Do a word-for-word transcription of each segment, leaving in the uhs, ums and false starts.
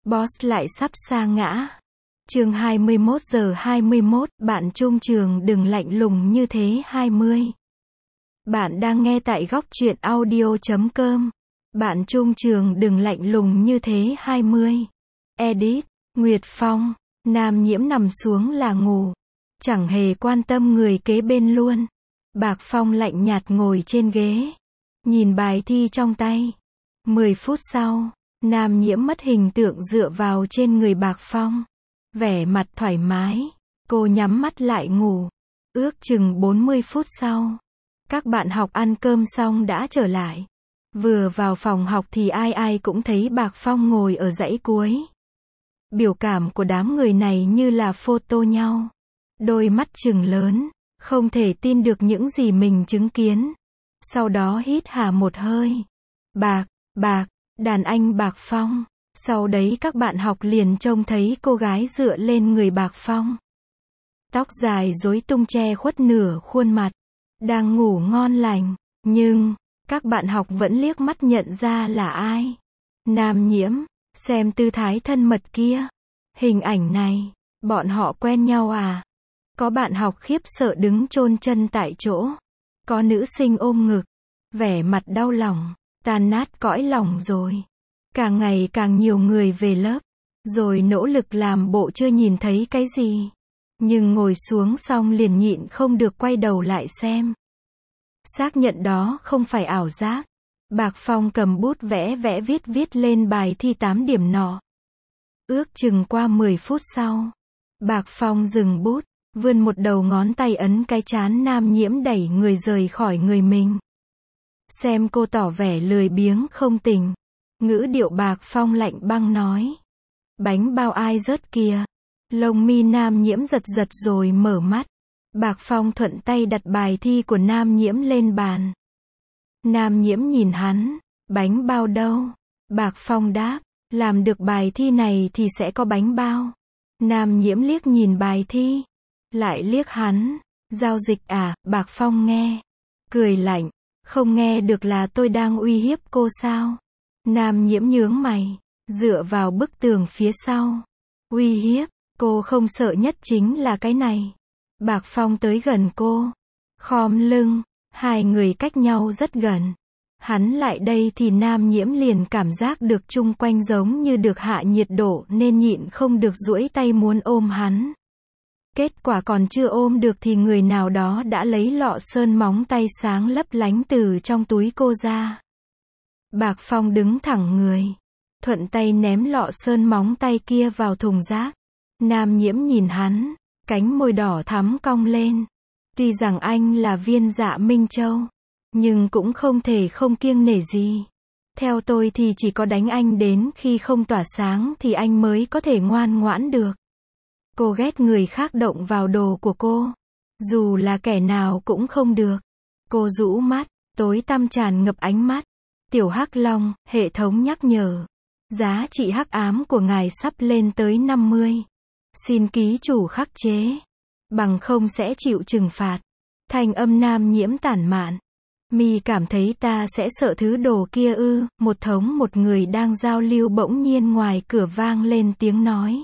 Boss lại sắp sa ngã. Chương hai mươi mốt giờ hai mươi mốt, bạn trung trường đừng lạnh lùng như thế hai mươi. Bạn đang nghe tại góc truyện audio chấm com. Bạn trung trường đừng lạnh lùng như thế hai mươi. Edit, Nguyệt Phong. Nam Nhiễm nằm xuống là ngủ. Chẳng hề quan tâm người kế bên luôn. Bạc Phong lạnh nhạt ngồi trên ghế. Nhìn bài thi trong tay. Mười phút sau, Nam Nhiễm mất hình tượng dựa vào trên người Bạc Phong. Vẻ mặt thoải mái. Cô nhắm mắt lại ngủ. Ước chừng bốn mươi phút sau, các bạn học ăn cơm xong đã trở lại. Vừa vào phòng học thì ai ai cũng thấy Bạc Phong ngồi ở dãy cuối. Biểu cảm của đám người này như là photo nhau. Đôi mắt trừng lớn, không thể tin được những gì mình chứng kiến. Sau đó hít hà một hơi. Bạc, Bạc, đàn anh Bạc Phong. Sau đấy các bạn học liền trông thấy cô gái dựa lên người Bạc Phong. Tóc dài rối tung che khuất nửa khuôn mặt. Đang ngủ ngon lành. Nhưng, các bạn học vẫn liếc mắt nhận ra là ai. Nam Nhiễm, xem tư thái thân mật kia. Hình ảnh này, bọn họ quen nhau à? Có bạn học khiếp sợ đứng chôn chân tại chỗ. Có nữ sinh ôm ngực. Vẻ mặt đau lòng, tan nát cõi lòng rồi. Càng ngày càng nhiều người về lớp. Rồi nỗ lực làm bộ chưa nhìn thấy cái gì. Nhưng ngồi xuống xong liền nhịn không được quay đầu lại xem. Xác nhận đó không phải ảo giác. Bạc Phong cầm bút vẽ vẽ viết viết lên bài thi tám điểm nọ. Ước chừng qua mười phút sau, Bạc Phong dừng bút, vươn một đầu ngón tay ấn cái trán Nam Nhiễm đẩy người rời khỏi người mình. Xem cô tỏ vẻ lười biếng không tình. Ngữ điệu Bạc Phong lạnh băng nói. Bánh bao ai rớt kìa. Lông mi Nam Nhiễm giật giật rồi mở mắt. Bạc Phong thuận tay đặt bài thi của Nam Nhiễm lên bàn. Nam Nhiễm nhìn hắn. Bánh bao đâu? Bạc Phong đáp. Làm được bài thi này thì sẽ có bánh bao. Nam Nhiễm liếc nhìn bài thi. Lại liếc hắn. Giao dịch à? Bạc Phong nghe. Cười lạnh. Không nghe được là tôi đang uy hiếp cô sao? Nam Nhiễm nhướng mày. Dựa vào bức tường phía sau. Uy hiếp. Cô không sợ nhất chính là cái này. Bạc Phong tới gần cô. Khom lưng. Hai người cách nhau rất gần. Hắn lại đây thì Nam Nhiễm liền cảm giác được chung quanh giống như được hạ nhiệt độ nên nhịn không được duỗi tay muốn ôm hắn. Kết quả còn chưa ôm được thì người nào đó đã lấy lọ sơn móng tay sáng lấp lánh từ trong túi cô ra. Bạc Phong đứng thẳng người. Thuận tay ném lọ sơn móng tay kia vào thùng rác. Nam Nhiễm nhìn hắn. Cánh môi đỏ thắm cong lên. Tuy rằng anh là Viên Dạ Minh Châu. Nhưng cũng không thể không kiêng nể gì. Theo tôi thì chỉ có đánh anh đến khi không tỏa sáng thì anh mới có thể ngoan ngoãn được. Cô ghét người khác động vào đồ của cô. Dù là kẻ nào cũng không được. Cô rũ mắt, tối tăm tràn ngập ánh mắt. Tiểu Hắc Long, hệ thống nhắc nhở. Giá trị hắc ám của ngài sắp lên tới năm mươi. Xin ký chủ khắc chế. Bằng không sẽ chịu trừng phạt. Thanh âm Nam Nhiễm tản mạn. Mi cảm thấy ta sẽ sợ thứ đồ kia ư? Một thống một người đang giao lưu bỗng nhiên ngoài cửa vang lên tiếng nói.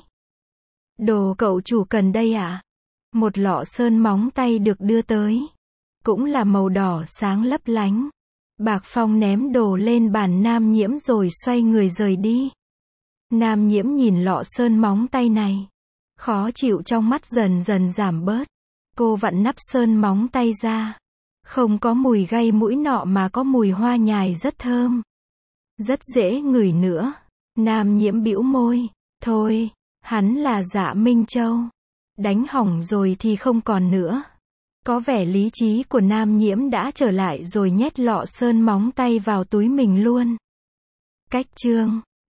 Đồ cậu chủ cần đây ạ? À? Một lọ sơn móng tay được đưa tới. Cũng là màu đỏ sáng lấp lánh. Bạc Phong ném đồ lên bàn Nam Nhiễm rồi xoay người rời đi. Nam Nhiễm nhìn lọ sơn móng tay này. Khó chịu trong mắt dần dần giảm bớt. Cô vặn nắp sơn móng tay ra. Không có mùi gây mũi nọ mà có mùi hoa nhài rất thơm. Rất dễ ngửi nữa. Nam Nhiễm bĩu môi. Thôi, hắn là Dạ Minh Châu. Đánh hỏng rồi thì không còn nữa. Có vẻ lý trí của Nam Nhiễm đã trở lại rồi nhét lọ sơn móng tay vào túi mình luôn. Cách chương